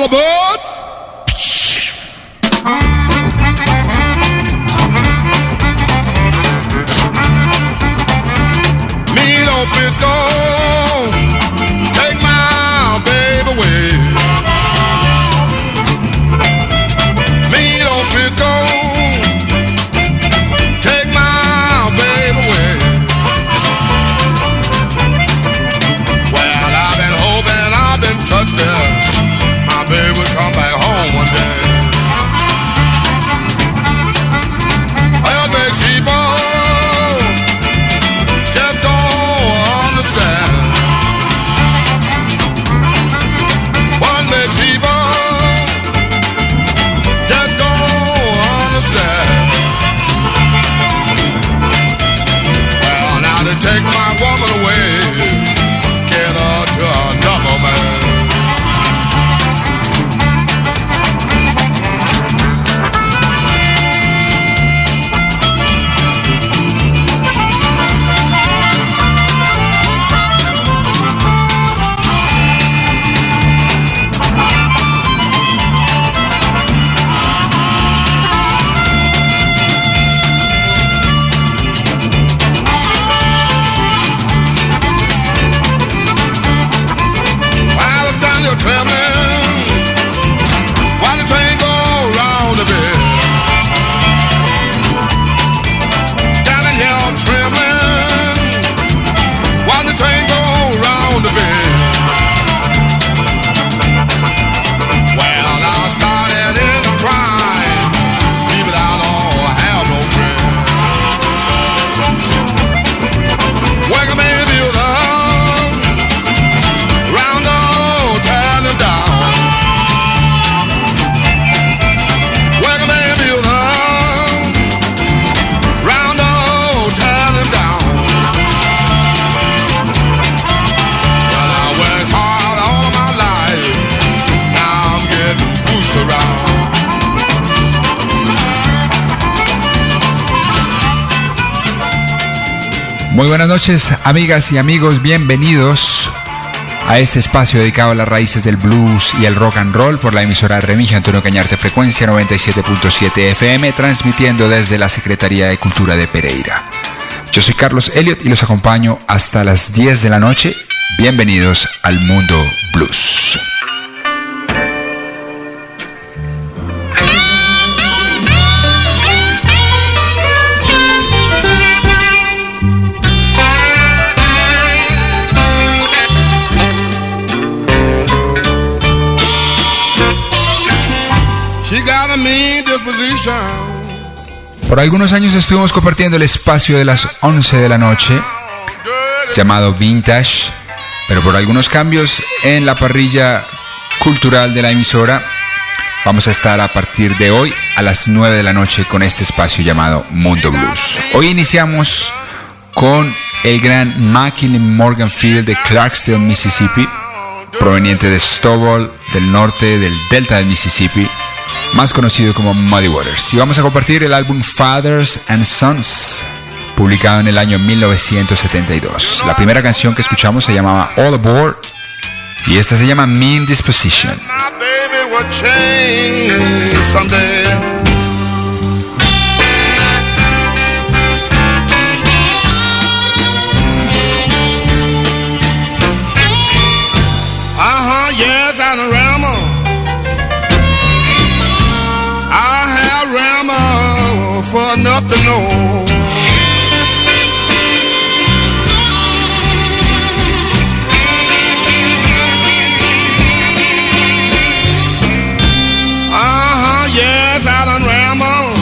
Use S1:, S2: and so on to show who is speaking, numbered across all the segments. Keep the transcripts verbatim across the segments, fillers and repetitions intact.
S1: aboard. Meatloaf is gone. Take my baby away. Meatloaf is gone. Take my baby away. Well, I've been hoping, I've been trusting my baby will come back home one day. Well, they keep on, just don't understand. One may keep on, just don't understand. Well, now they take my woman away, get her to another man.
S2: Muy buenas noches, amigas y amigos, bienvenidos a este espacio dedicado a las raíces del blues y el rock and roll por la emisora Remigio Antonio Cañarte, frecuencia noventa y siete punto siete F M, transmitiendo desde la Secretaría de Cultura de Pereira. Yo soy Carlos Elliott y los acompaño hasta las diez de la noche. Bienvenidos al Mundo Blues. Por algunos años estuvimos compartiendo el espacio de las once de la noche, llamado Vintage, pero por algunos cambios en la parrilla cultural de la emisora, vamos a estar a partir de hoy a las nueve de la noche con este espacio llamado Mundo Blues. Hoy iniciamos con el gran Mackie Morganfield de Clarksdale, Mississippi, proveniente de Stovall, del norte del delta del Mississippi, más conocido como Muddy Waters. Y vamos a compartir el álbum Fathers and Sons, publicado en el año mil novecientos setenta y dos. La primera canción que escuchamos se llamaba All Aboard y esta se llama Mean Disposition.
S1: Uh-huh, yes, I'm a rammer. For enough to know. Uh-huh, yes, I done ramble.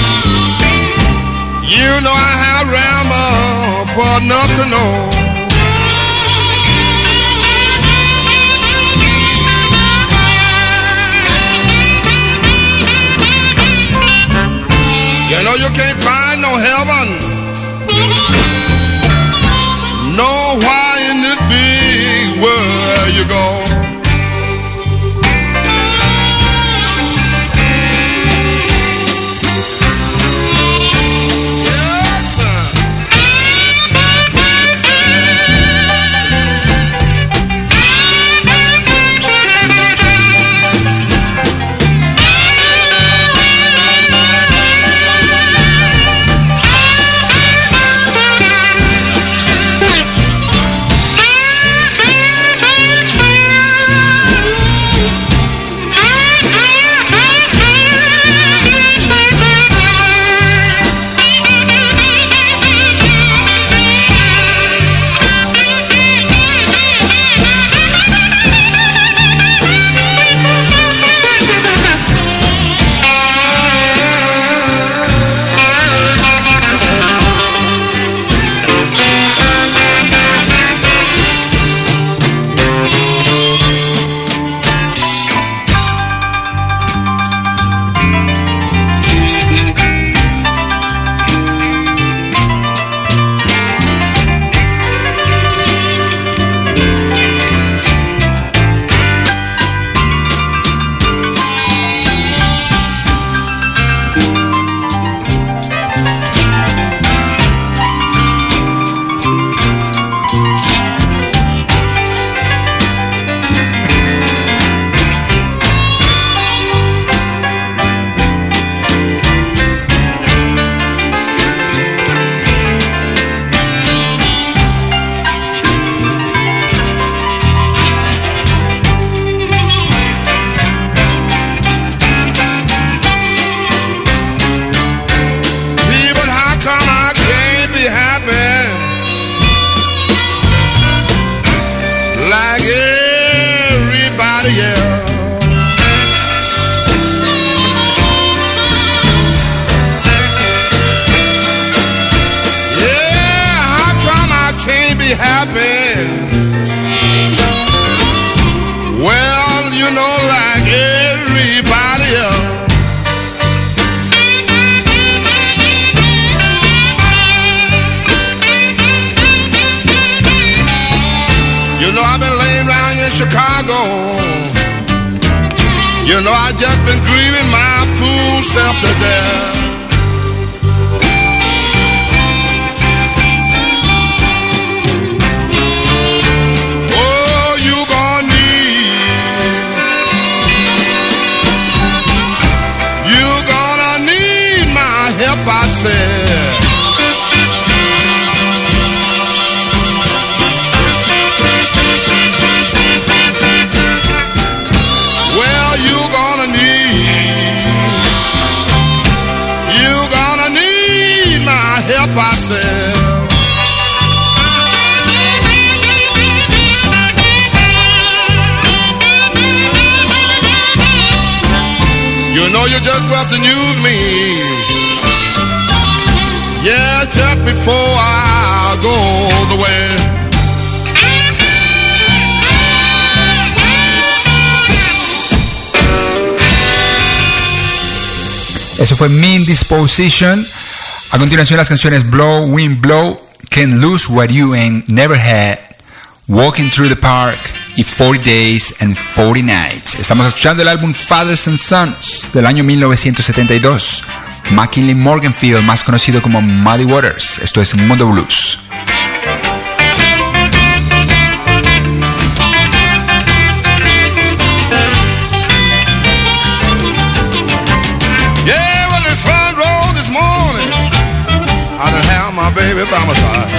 S1: You know I have ramble for enough to know. You know you can't find no heaven nowhere in this big world you go. Yes, sir. Chicago. You know I just been grieving my fool self to death. Oh, you gonna need, you gonna need my help, I said. I said, you know you just have to use me, yeah, just before I go the way.
S2: Eso fue Mean Disposition. A continuación las canciones Blow, Wind Blow, Can't Lose What You Ain't Never Had, Walking Through the Park y forty Days and forty Nights. Estamos escuchando el álbum Fathers and Sons del año mil novecientos setenta y dos. McKinley Morganfield, más conocido como Muddy Waters. Esto es Mundo Blues.
S1: I done have my baby by my side.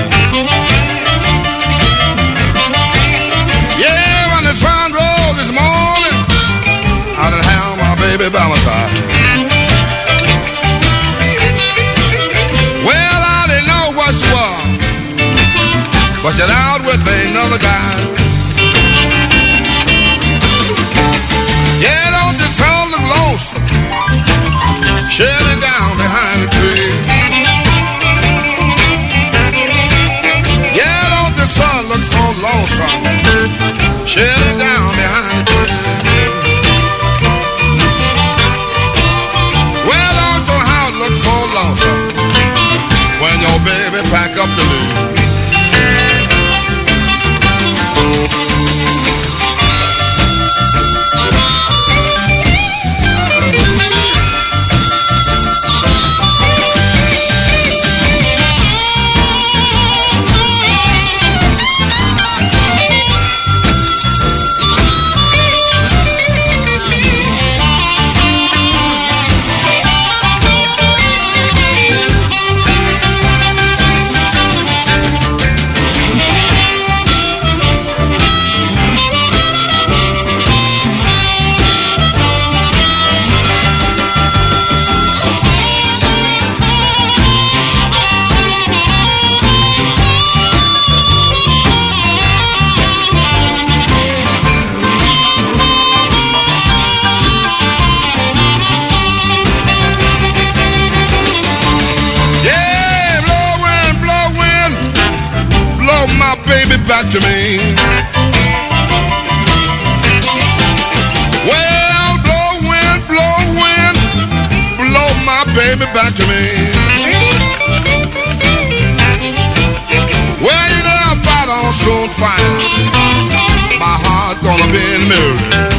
S1: Yeah, when the sun rose this morning, I done have my baby by my side. Well, I didn't know what she was, but she's out with another guy. Yeah, don't the sun look lonesome, sitting down behind the tree. Sun looks so lonesome, sitting down behind the tree. Well, don't your house look so lonesome when your baby pack up to leave. Back to me. Well, blow wind, blow wind, blow my baby back to me. Well, you know if I don't soon find my heart gonna be in the mirror.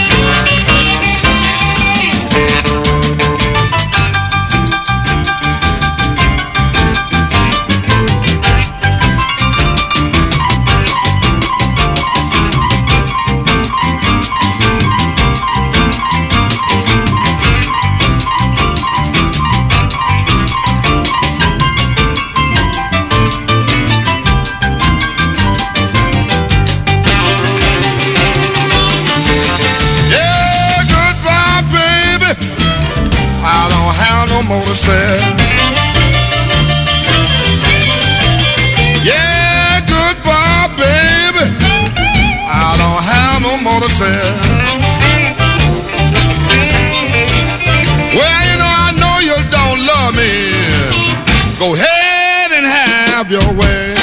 S1: No more to say. Yeah, goodbye, baby. I don't have no more to say. Well, you know, I know you don't love me. Go ahead and have your way.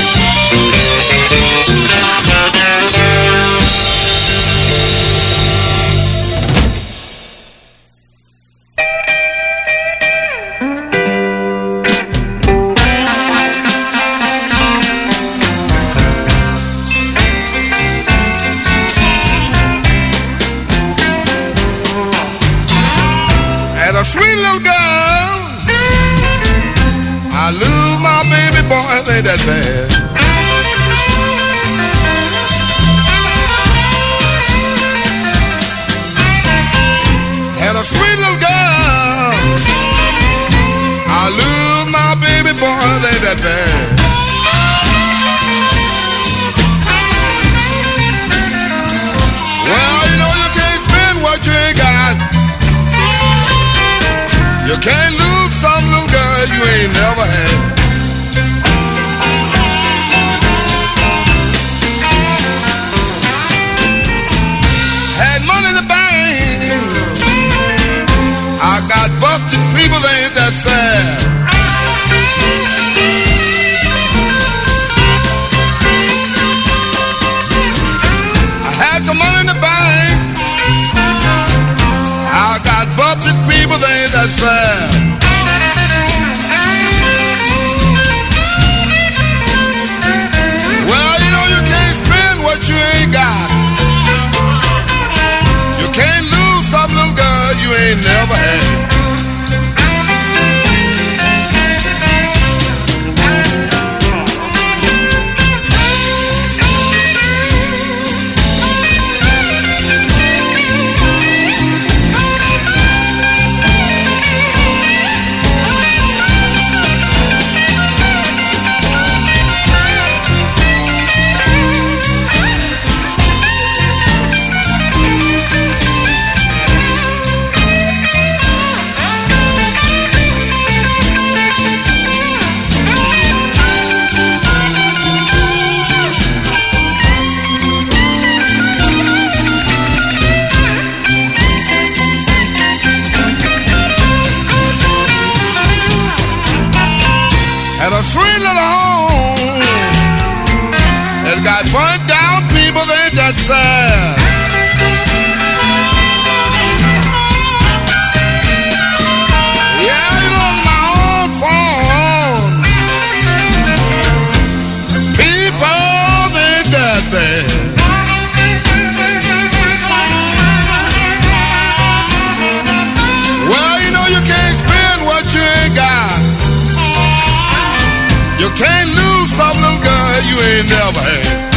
S1: boys ain't that bad. Had a sweet little girl. I lose my baby boys ain't that bad. Well, you know you can't spend what you ain't got. You can't lose some little girl you ain't never had. Had money in the bank. I got bucked and people ain't that sad. I had some money in the bank. I got bucked and people ain't that sad. Well, you know you can't spend what you ain't got. You can't lose some little girl you ain't never had. A sweet little home that got burnt down, people ain't that sad. Yeah, you know it's my own fault. People ain't that bad. Well, you know you can't spend what you ain't got. You can't lose some little girl you ain't never had.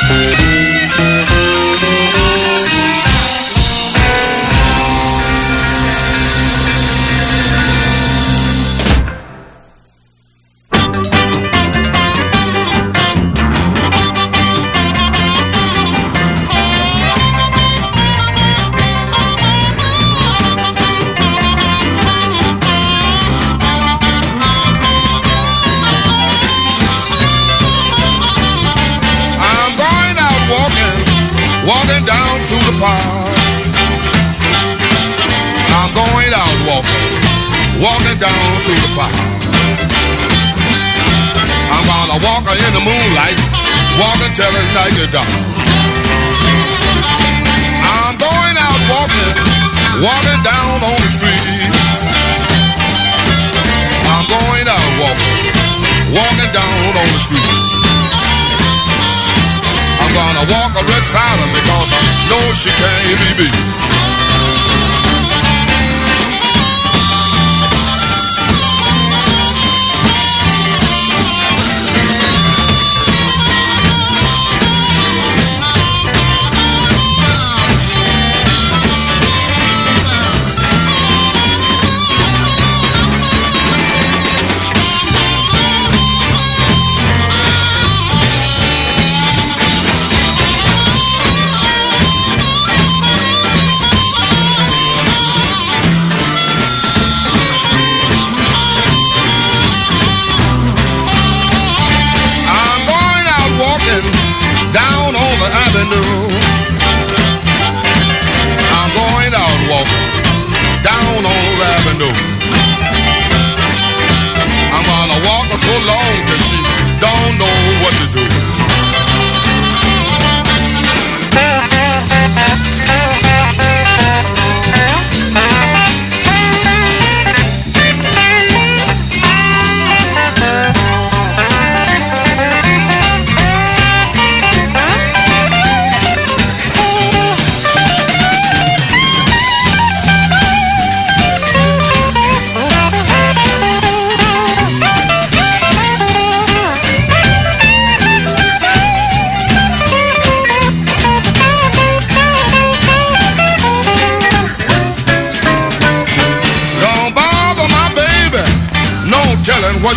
S1: Walking down through the park. I'm going out walking, walking down through the park. I'm gonna walk in the moonlight, walking till the night is dark. I'm going out walking, walking down on the street. I'm going out walking, walking down on the street. I'm gonna walk a red silent because I know she can't hear me beat.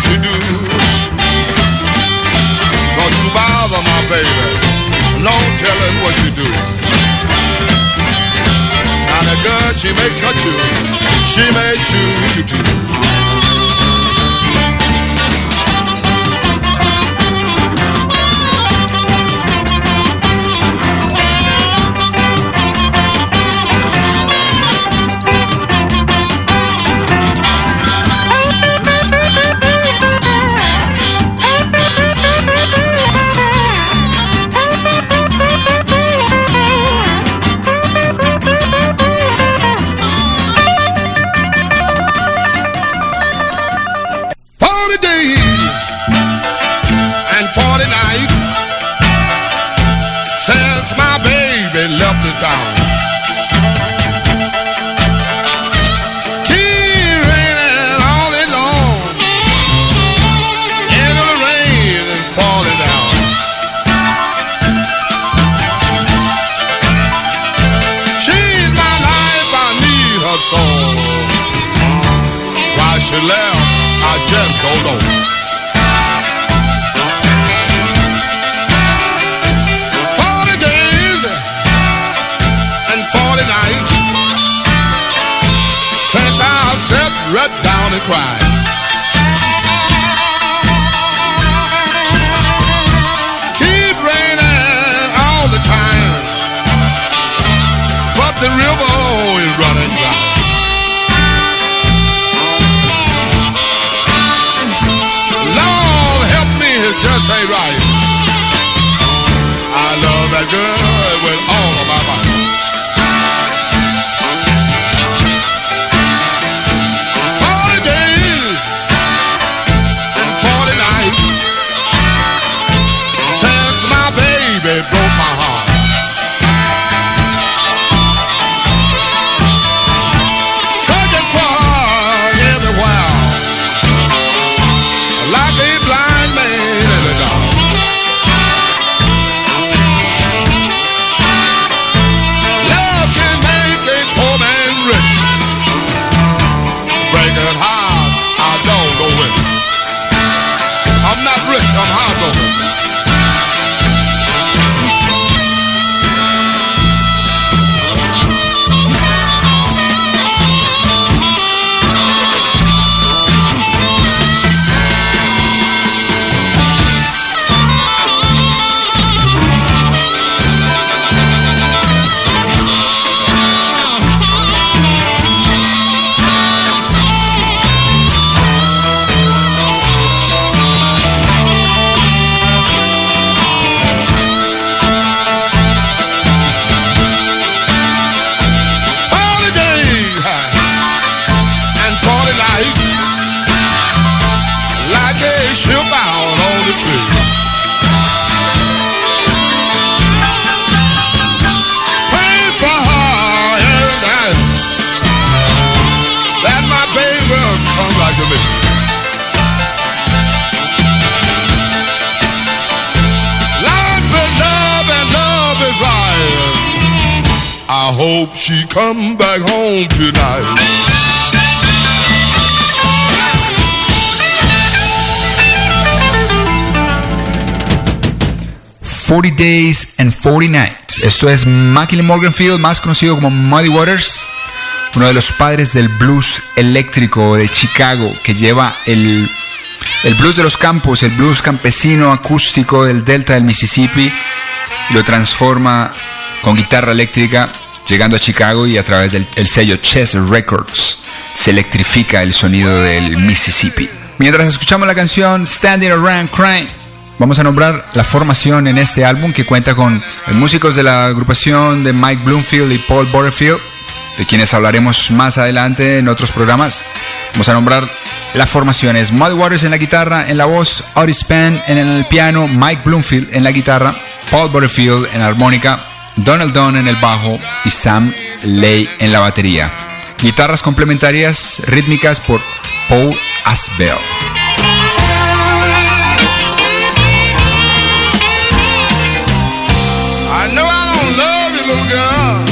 S1: what you do. Don't you bother my baby, no telling what you do. Now the girl, she may cut you, she may shoot you too. Since my baby left the town, keep raining all day long, into the rain and falling down. She's my life, I need her so. Why she left, I just don't know. Sat right down and cried. Keep raining all the time, but the river is running dry. Lord help me, it just ain't right. I love that girl with all of my might. Baby broke my heart. Searching for her everywhere, like a blind man in the dark. Love can make a poor man rich, break it hard, I don't know when. I'm not rich, I'm heartbroken. I hope she come back home tonight.
S2: forty Days and forty Nights. Esto es Macklin Morganfield, más conocido como Muddy Waters, uno de los padres del blues eléctrico de Chicago, que lleva el, el blues de los campos, el blues campesino acústico del delta del Mississippi, y lo transforma con guitarra eléctrica, llegando a Chicago, y a través del el sello Chess Records se electrifica el sonido del Mississippi. Mientras escuchamos la canción Standing Around Crying, vamos a nombrar la formación en este álbum, que cuenta con músicos de la agrupación de Mike Bloomfield y Paul Butterfield, de quienes hablaremos más adelante en otros programas. Vamos a nombrar las formaciones: Muddy Waters en la guitarra, en la voz, Otis Spann en el piano, Mike Bloomfield en la guitarra, Paul Butterfield en la armónica, Donald Dunn en el bajo y Sam Lay en la batería. Guitarras complementarias rítmicas por Paul Asbell.
S1: I know I don't love you, little girl,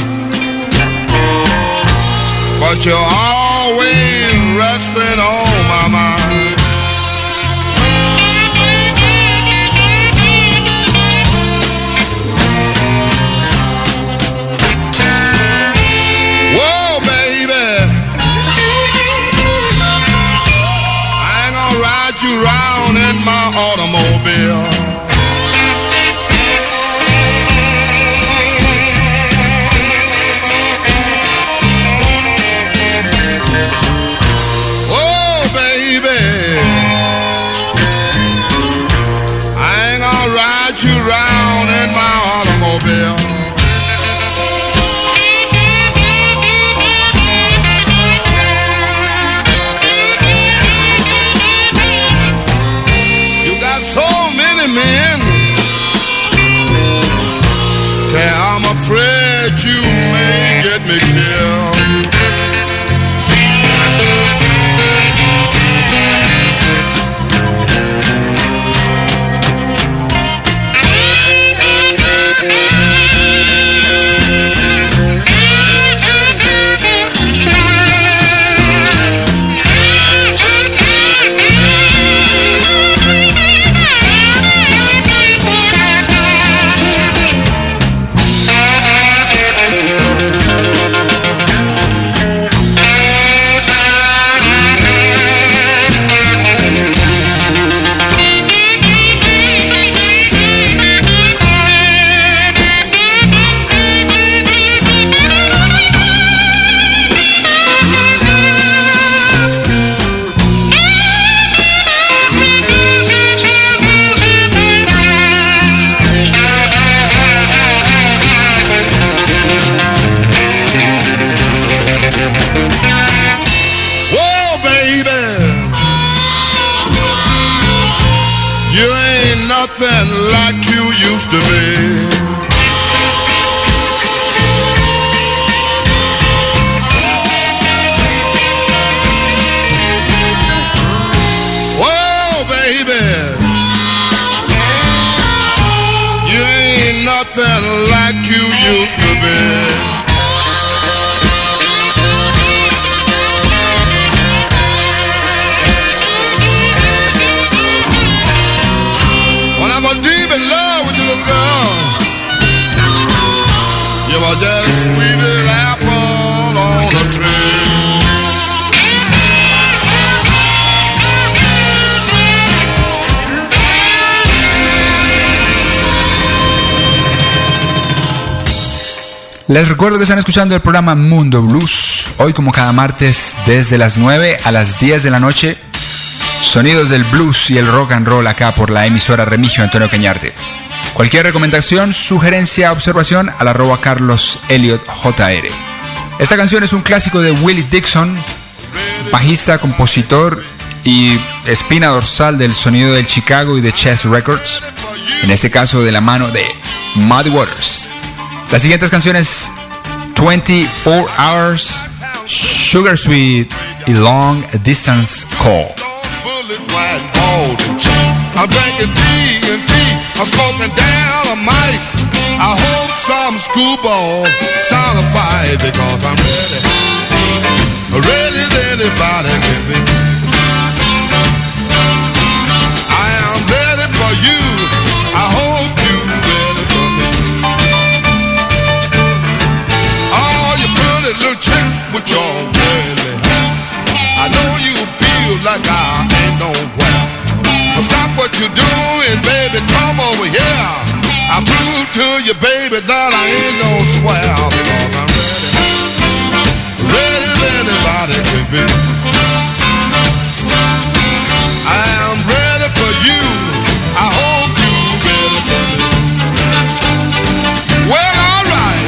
S1: but you're always resting on my mind. baby, I'm afraid you may get me killed. Nothing like you used to be. Whoa, baby, you ain't nothing like you used to be. Deep in love with you, little girl. You were just sweet as apple on a tree.
S2: Les recuerdo que están escuchando el programa Mundo Blues. Hoy, como cada martes, desde las nueve a las diez de la noche. Sonidos del blues y el rock and roll acá por la emisora Remigio Antonio Cañarte. Cualquier recomendación, sugerencia, observación al arroba Carlos Elliot J R. Esta canción es un clásico de Willie Dixon, bajista, compositor y espina dorsal del sonido del Chicago y de Chess Records, en este caso de la mano de Muddy Waters. Las siguientes canciones: twenty-four hours, Sugar Sweet y Long Distance Call.
S1: White, bald, and cheap. I'm drinking tea and tea. I'm smoking down a mic. I hope some screwball start a fight because I'm ready. Ready as anybody can be. I am ready for you. I hope you ready for me. All you pretty little tricks with your belly. I know you feel like I ain't nowhere. But stop what you're doing, baby, come over here. I prove to you, baby, that I ain't no square. Because I'm ready, ready as anybody can be. I am ready for you. I hope you're ready for me. Well, all right.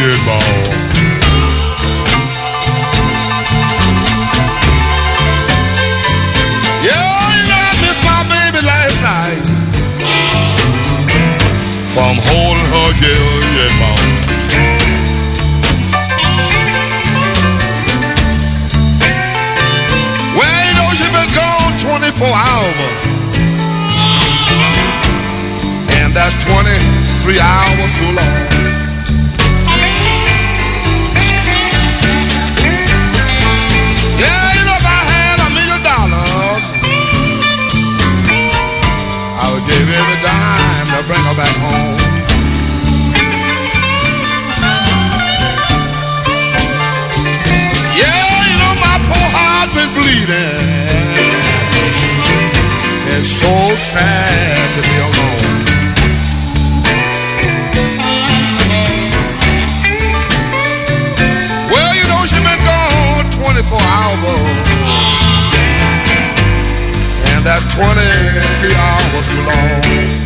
S1: head ball. Yeah, you know I missed my baby last night from holding her yeah, yeah, ball. Well, you know she been gone twenty-four hours, and that's twenty-three hours too long. Yeah, you know if I had a million dollars, I would give every dime to bring her back home. Yeah, you know my poor heart been bleeding. It's so sad to be alone. Well, you know she been gone twenty-four hours, and that's twenty-three hours too long.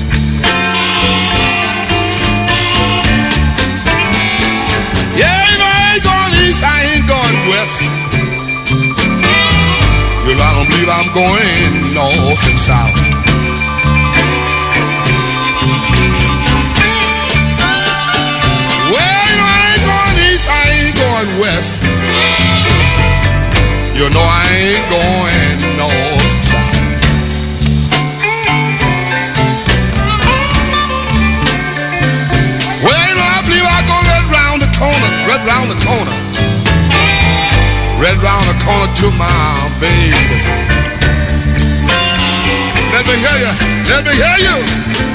S1: Yeah, you know I ain't going east, I ain't going west. You know I don't believe I'm going north and south. Well, you know I ain't going east, I ain't going west. You know I ain't going north and south. Well, you know I believe I go right round the corner, right round the corner, right round the corner to my baby's house. Let me hear you, let me hear you.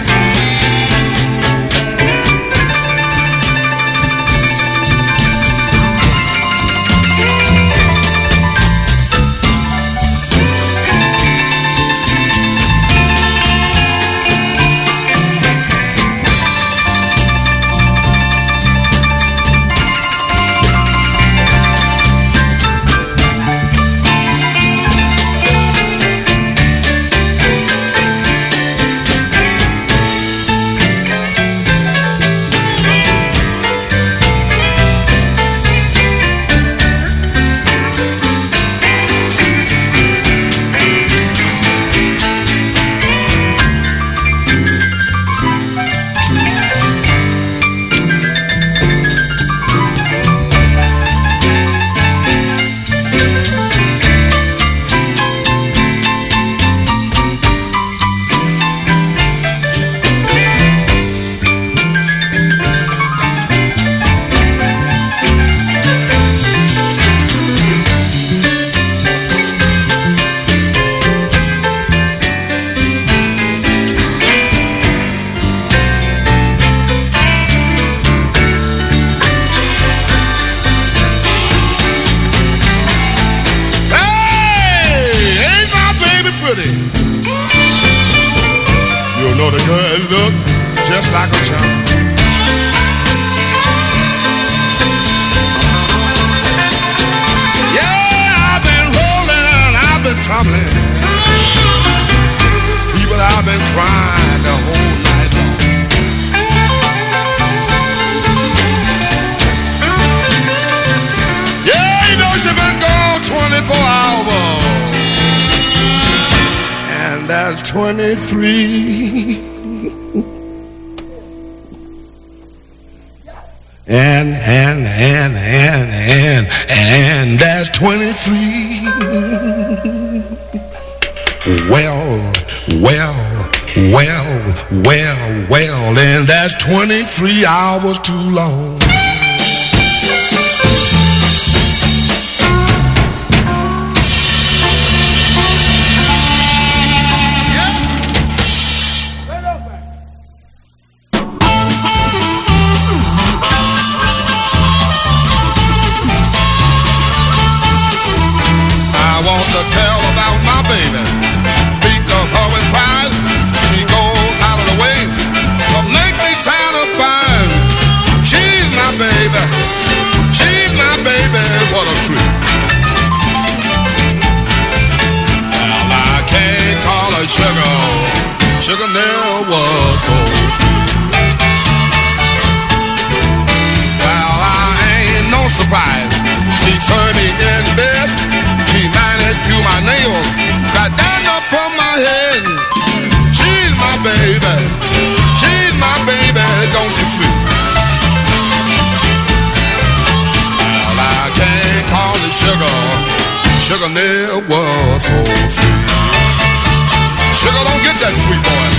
S1: twenty-three and and and and and and that's twenty-three. Well, well, well, well, well, and that's twenty-three hours too long. She's not was so sweet. Sugar don't get that sweet, boy.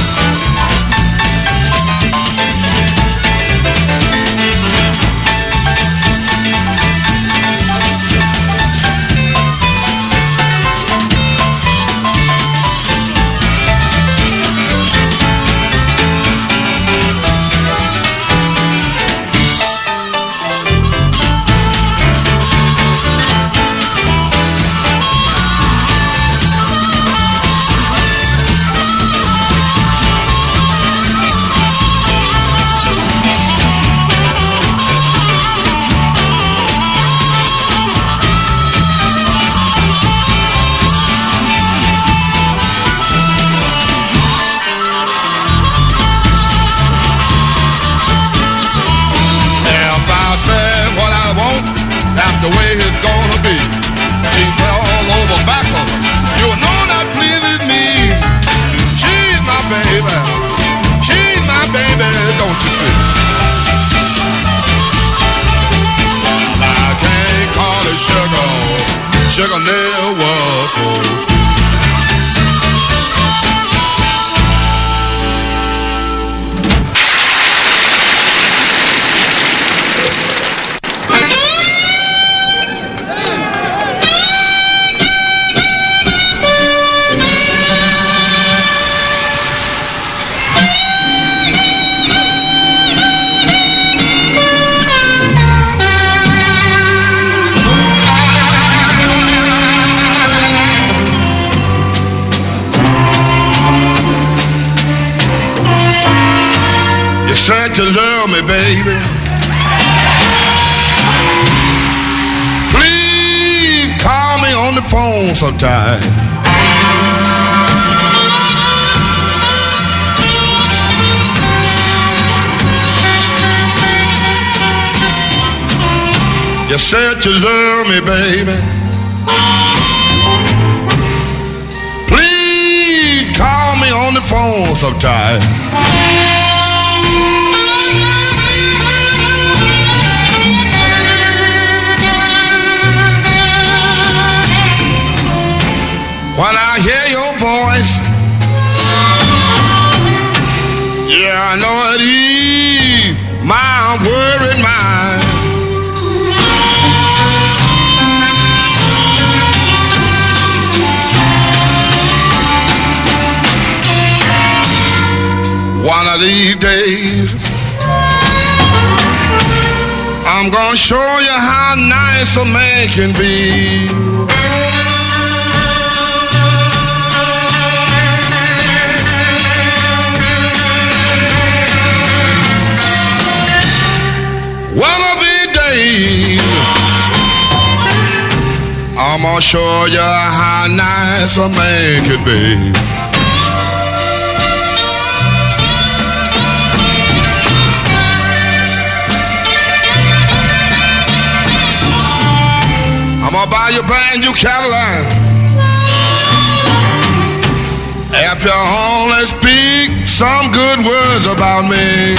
S1: The way it's gonna be, keep me all over backwards. You know that pleases me. She's my baby, she's my baby, don't you see? I can't call it sugar, sugar never was so sweet. Said you love me, baby. Please call me on the phone sometime. You said you love me, baby. Please call me on the phone sometime. When I hear your voice, yeah, I know it ease my worried mind. One of these days, I'm gonna show you how nice a man can be. One of these days, I'm gonna show you how nice a man can be. I'm gonna buy you a brand new Cadillac if you only speak some good words about me.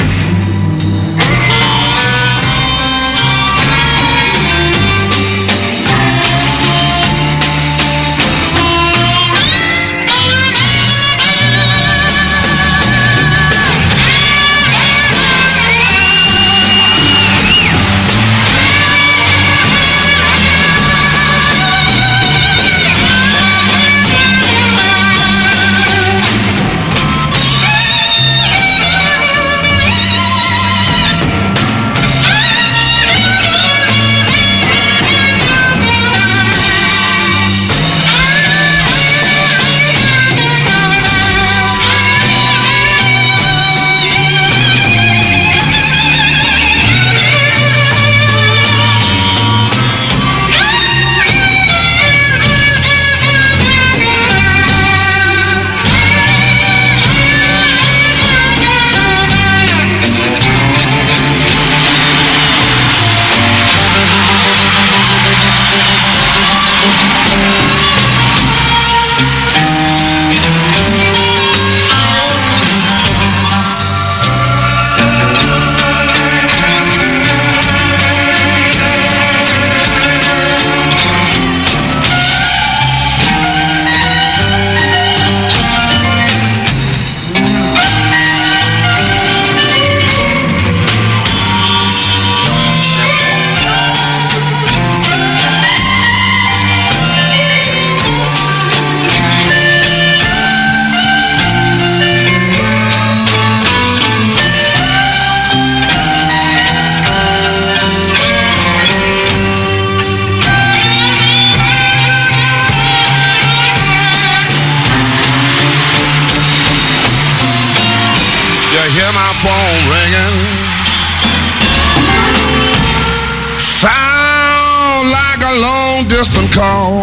S1: distant call.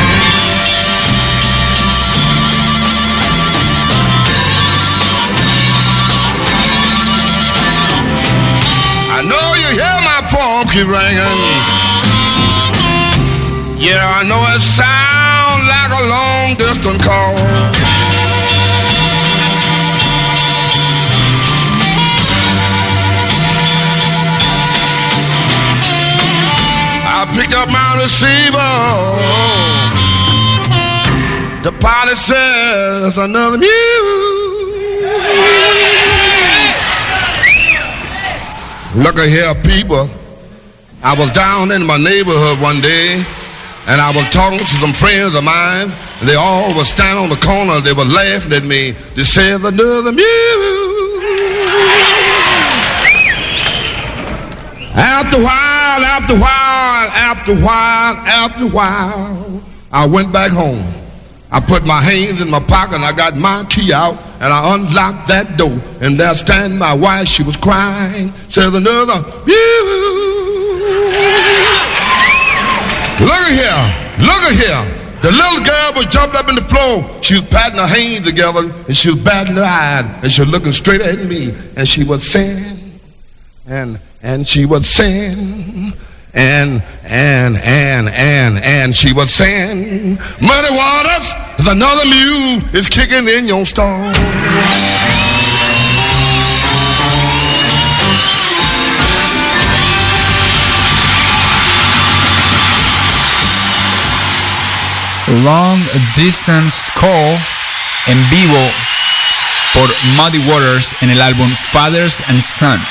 S1: I know you hear my phone keep ringing. Yeah, I know it sounds like a long distance call. I picked up my receiver. The pilot says another mule. Look at here, people. I was down in my neighborhood one day, and I was talking to some friends of mine. They all were standing on the corner. They were laughing at me. They said another mule. After a while, after a while, after a while, after a while, I went back home. I put my hands in my pocket and I got my key out and I unlocked that door. And there standing my wife, she was crying. Says another, you. Look at here, look at here. The little girl was jumped up in the floor. She was patting her hands together and she was batting her eyes and she was looking straight at me and she was saying, and and she was saying, and and and and and she was saying, Muddy Waters, there's another mule is kicking in your stall.
S2: Long Distance Call en vivo por Muddy Waters en el álbum Fathers and Sons.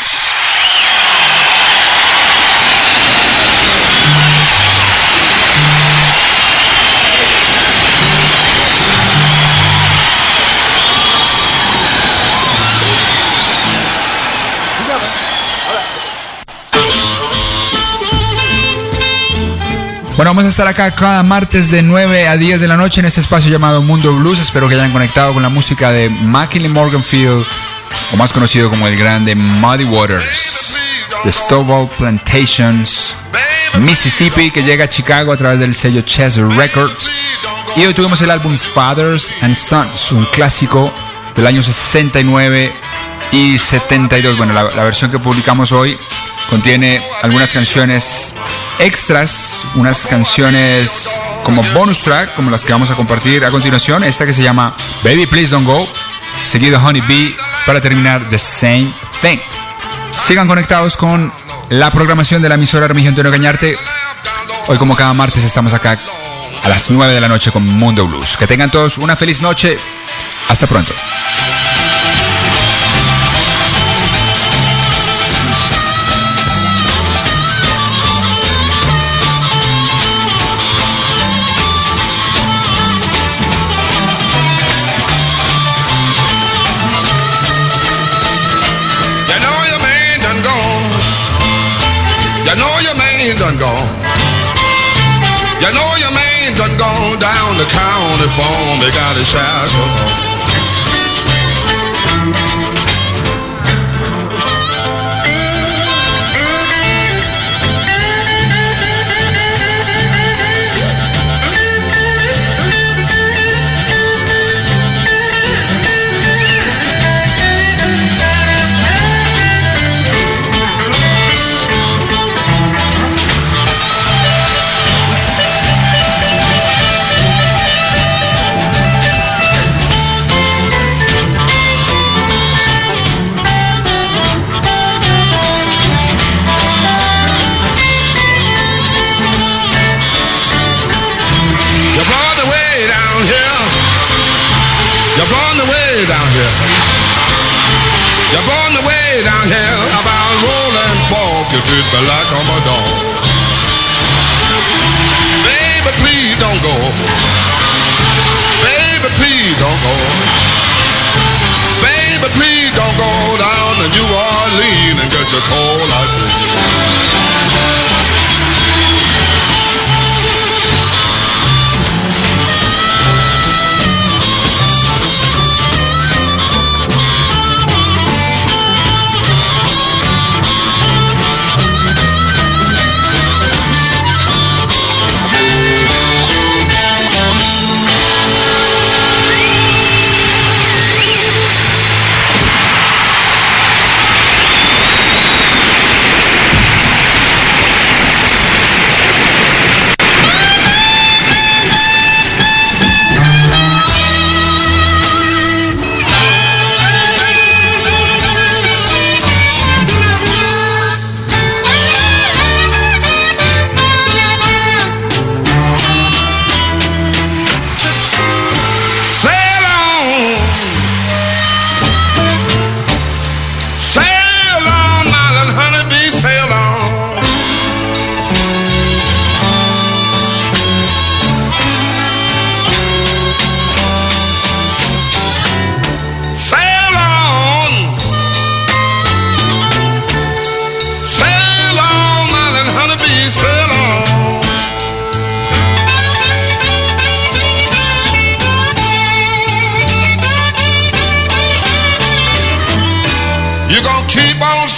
S2: Bueno, vamos a estar acá cada martes de nueve a diez de la noche en este espacio llamado Mundo Blues. Espero que hayan conectado con la música de McKinley Morganfield, o más conocido como el grande Muddy Waters, de Stovall Plantations, Mississippi, que llega a Chicago a través del sello Chess Records. Y hoy tuvimos el álbum Fathers and Sons, un clásico del año sesenta y nueve y setenta y dos. Bueno, la, la versión que publicamos hoy contiene algunas canciones extras, unas canciones como bonus track, como las que vamos a compartir a continuación. Esta que se llama Baby Please Don't Go, seguido Honey Bee, para terminar The Same Thing. Sigan conectados con la programación de la emisora Remigio Antonio Cañarte. Hoy, como cada martes, estamos acá a las nueve de la noche con Mundo Blues. Que tengan todos una feliz noche. Hasta pronto.
S1: Done gone. You know your man done gone down the county farm. They got his shackles on. You're born the way down here about rolling fork, you treat me like I'm a dog. Baby, please don't go. Baby, please don't go. Baby, please don't go down to New Orleans and get your coal like this.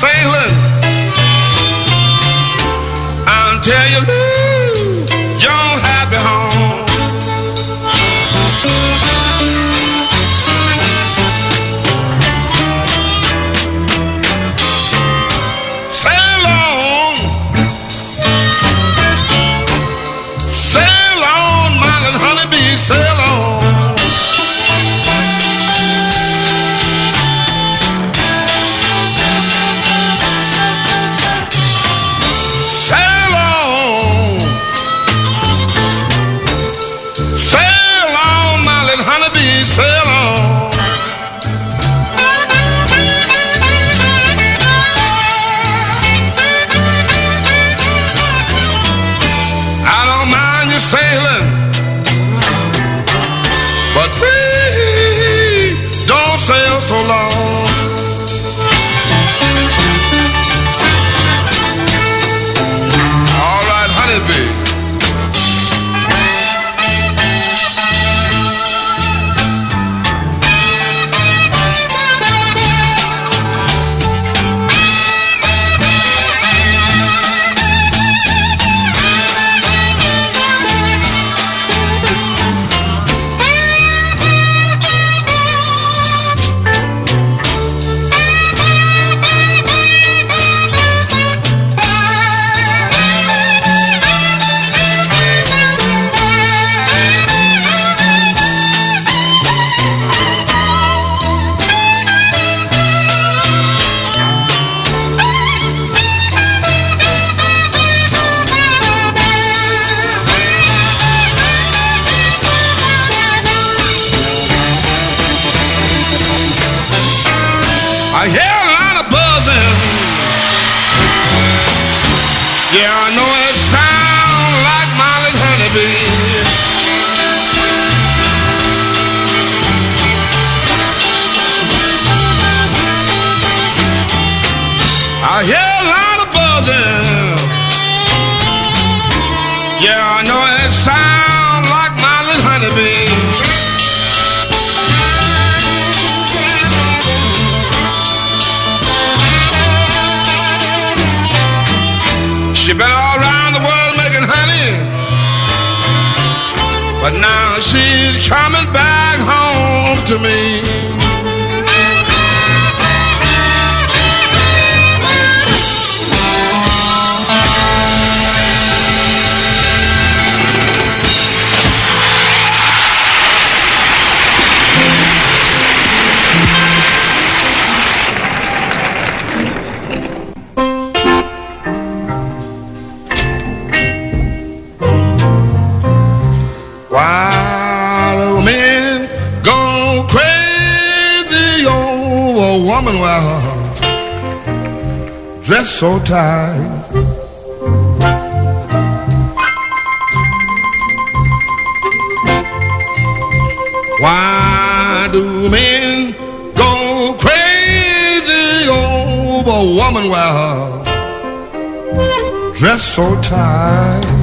S1: sailing until you lose your happy home. Sail on, sail on, my little honeybee, sail on. So long. All right, honeybee. I hear a lot of buzzing. Yeah, I know it sounds like my little honeybee. I hear a lot of buzzing. Yeah, I know it sounds like my little honeybee. She been all around the world making honey, but now she's coming back home to me. Wild men go crazy over a woman, well, dressed so tight. Why do men go crazy over a woman, well, dressed so tight?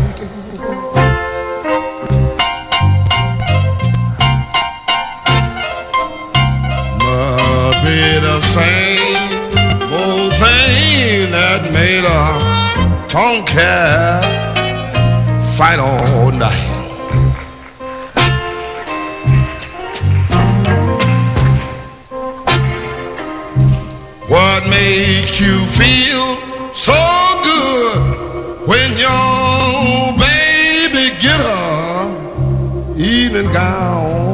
S1: The same old thing that made a tomcat fight all night. What makes you feel so good when your baby get her evening gown?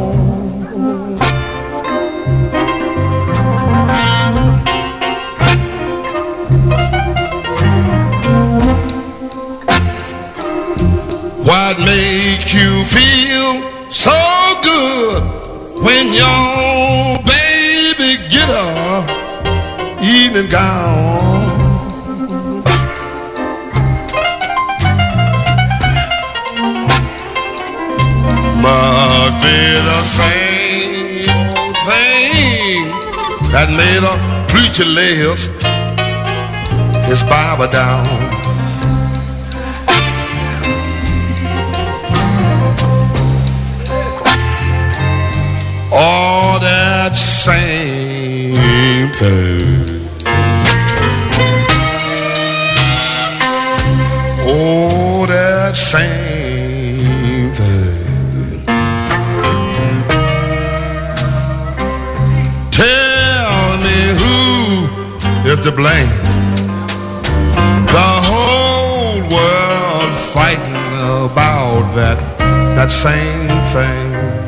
S1: What makes you feel so good when your baby get her evening gown? Must be the same old thing that made a preacher lay his, his Bible down. All that same thing. to blame? The whole world fighting about that, that same thing.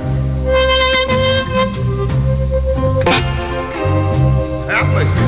S1: Have mercy.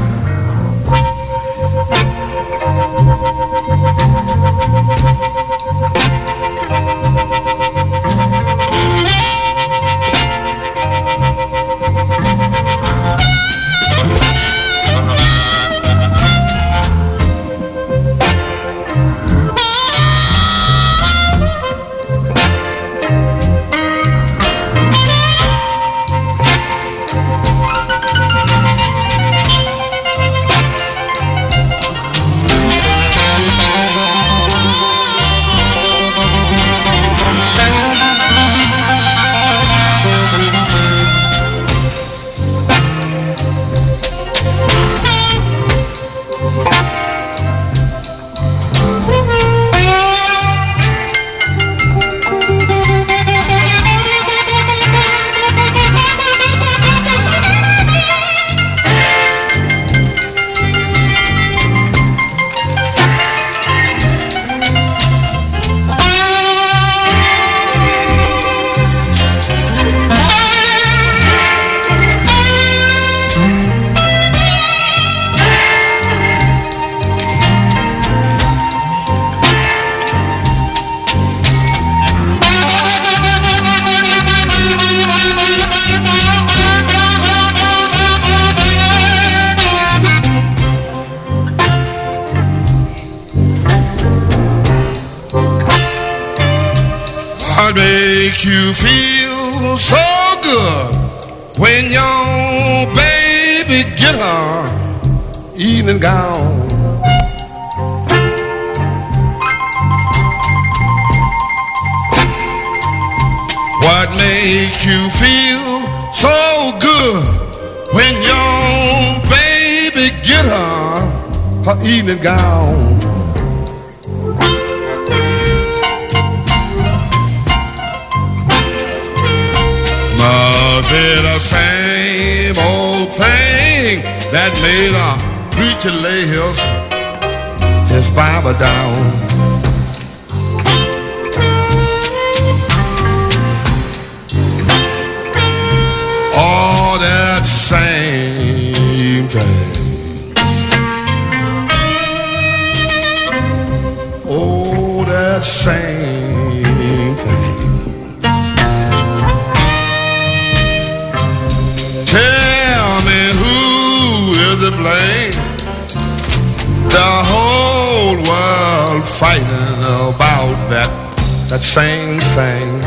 S1: What makes you feel so good when your baby get her evening gown? What makes you feel so good when your baby get her her evening gown? Must be the same old thing that made a preacher lay his, his Bible down. All that same thing. Oh, that same thing. Tell me who is to blame? The whole world fighting about that, that same thing.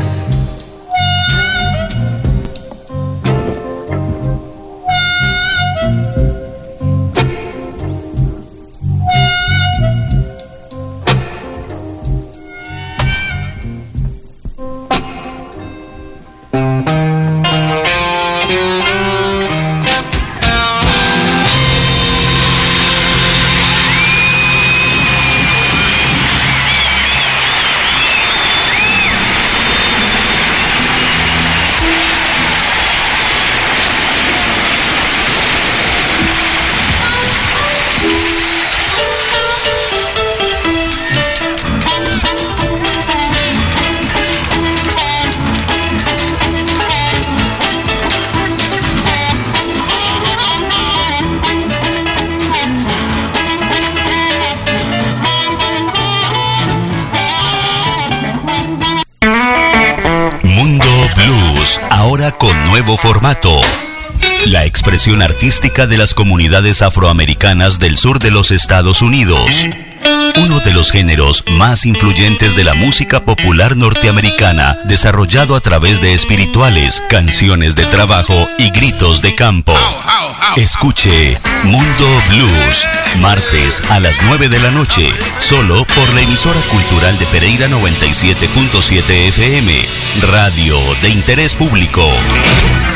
S3: Ahora con nuevo formato. La expresión artística de las comunidades afroamericanas del sur de los Estados Unidos. Uno de los géneros más influyentes de la música popular norteamericana, desarrollado a través de espirituales, canciones de trabajo y gritos de campo. Escuche Mundo Blues, martes a las nueve de la noche, solo por la emisora cultural de Pereira noventa y siete punto siete F M, radio de interés público.